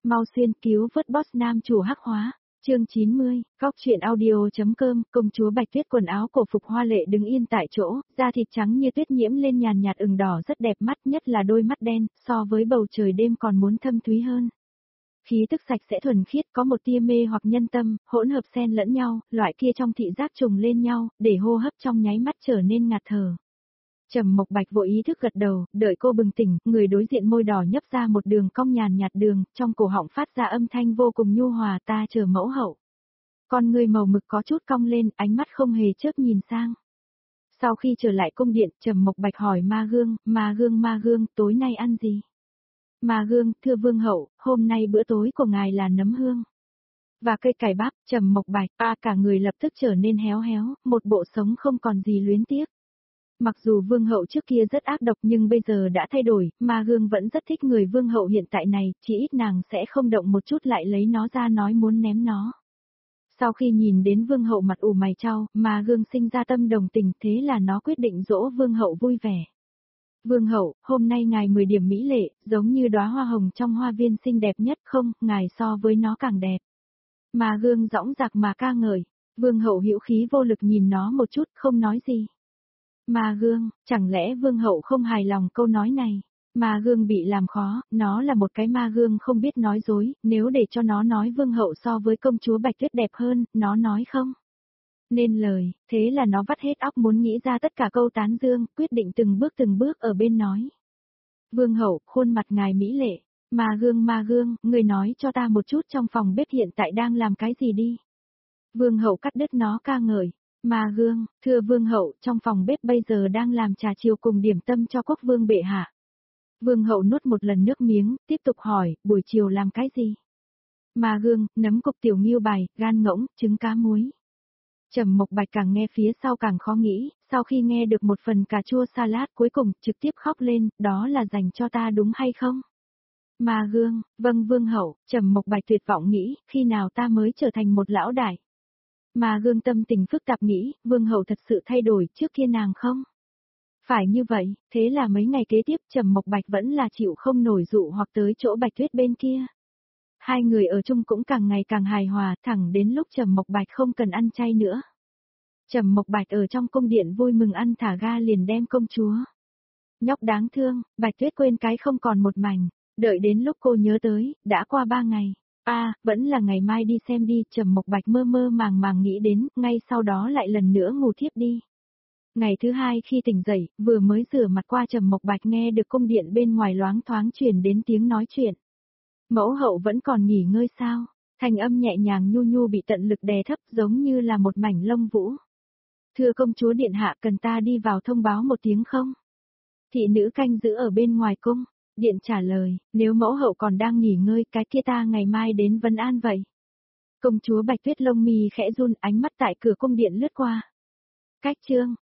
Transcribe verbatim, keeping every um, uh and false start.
Mau xuyên cứu vớt boss nam chủ hắc hóa. Chương chín mươi, góc truyện audio.com, công chúa Bạch Tuyết quần áo cổ phục hoa lệ đứng yên tại chỗ, da thịt trắng như tuyết nhiễm lên nhàn nhạt ửng đỏ rất đẹp mắt, nhất là đôi mắt đen, so với bầu trời đêm còn muốn thâm thúy hơn. Khí tức sạch sẽ thuần khiết, có một tia mê hoặc nhân tâm, hỗn hợp xen lẫn nhau, loại kia trong thị giác trùng lên nhau, để hô hấp trong nháy mắt trở nên ngạt thở. Trầm Mộc Bạch vô ý thức gật đầu, đợi cô bừng tỉnh, người đối diện môi đỏ nhấp ra một đường cong nhàn nhạt đường, trong cổ họng phát ra âm thanh vô cùng nhu hòa, ta chờ mẫu hậu. Con người màu mực có chút cong lên, ánh mắt không hề chớp nhìn sang. Sau khi trở lại cung điện, Trầm Mộc Bạch hỏi Ma Gương, Ma Gương Ma Gương, tối nay ăn gì? Ma Gương, thưa vương hậu, hôm nay bữa tối của ngài là nấm hương và cây cải bắp. Trầm Mộc Bạch, a cả người lập tức trở nên héo héo, một bộ sống không còn gì luyến tiếc. Mặc dù vương hậu trước kia rất ác độc nhưng bây giờ đã thay đổi, Ma Gương vẫn rất thích người vương hậu hiện tại này, chỉ ít nàng sẽ không động một chút lại lấy nó ra nói muốn ném nó. Sau khi nhìn đến vương hậu mặt ủ mày chau, Ma Gương sinh ra tâm đồng tình, thế là nó quyết định dỗ vương hậu vui vẻ. Vương hậu, hôm nay ngài mười điểm mỹ lệ, giống như đóa hoa hồng trong hoa viên xinh đẹp nhất, không, ngài so với nó càng đẹp. Ma Gương dõng dạc mà ca ngợi, vương hậu hữu khí vô lực nhìn nó một chút, không nói gì. Ma Gương, chẳng lẽ vương hậu không hài lòng câu nói này? Ma Gương bị làm khó, nó là một cái ma gương không biết nói dối, nếu để cho nó nói vương hậu so với công chúa Bạch Tuyết đẹp hơn, nó nói không nên lời, thế là nó vắt hết óc muốn nghĩ ra tất cả câu tán dương, quyết định từng bước từng bước ở bên nói. Vương hậu, khuôn mặt ngài mỹ lệ. Ma Gương Ma Gương, người nói cho ta một chút trong phòng bếp hiện tại đang làm cái gì đi. Vương hậu cắt đứt nó ca ngợi. Ma Gương, thưa vương hậu, trong phòng bếp bây giờ đang làm trà chiều cùng điểm tâm cho quốc vương bệ hạ. Vương hậu nuốt một lần nước miếng, tiếp tục hỏi, buổi chiều làm cái gì? Ma Gương, nấm cục tiểu nghiêu bài, gan ngỗng, trứng cá muối. Trầm Mộc Bạch càng nghe phía sau càng khó nghĩ, sau khi nghe được một phần cà chua salad cuối cùng trực tiếp khóc lên, đó là dành cho ta đúng hay không? Ma Gương, vâng vương hậu. Trầm Mộc Bạch tuyệt vọng nghĩ, khi nào ta mới trở thành một lão đại? Ma Gương tâm tình phức tạp nghĩ, vương hậu thật sự thay đổi, trước kia nàng không? Phải như vậy, thế là mấy ngày kế tiếp Trầm Mộc Bạch vẫn là chịu không nổi dụ hoặc tới chỗ Bạch Tuyết bên kia. Hai người ở chung cũng càng ngày càng hài hòa, thẳng đến lúc Trầm Mộc Bạch không cần ăn chay nữa. Trầm Mộc Bạch ở trong cung điện vui mừng ăn thả ga liền đem công chúa. Nhóc đáng thương, Bạch Tuyết quên cái không còn một mảnh, đợi đến lúc cô nhớ tới, đã qua ba ngày. A, à, vẫn là ngày mai đi xem đi, Trầm Mộc Bạch mơ mơ màng màng nghĩ đến, ngay sau đó lại lần nữa ngủ thiếp đi. Ngày thứ hai khi tỉnh dậy, vừa mới rửa mặt qua Trầm Mộc Bạch nghe được cung điện bên ngoài loáng thoáng truyền đến tiếng nói chuyện. Mẫu hậu vẫn còn nghỉ ngơi sao? Thanh âm nhẹ nhàng nhu nhu bị tận lực đè thấp giống như là một mảnh lông vũ. Thưa công chúa điện hạ, cần ta đi vào thông báo một tiếng không? Thị nữ canh giữ ở bên ngoài cung. Điện trả lời, nếu mẫu hậu còn đang nghỉ ngơi cái kia ta ngày mai đến Vân An vậy. Công chúa Bạch Tuyết lông mi khẽ run, ánh mắt tại cửa cung điện lướt qua. Cách chương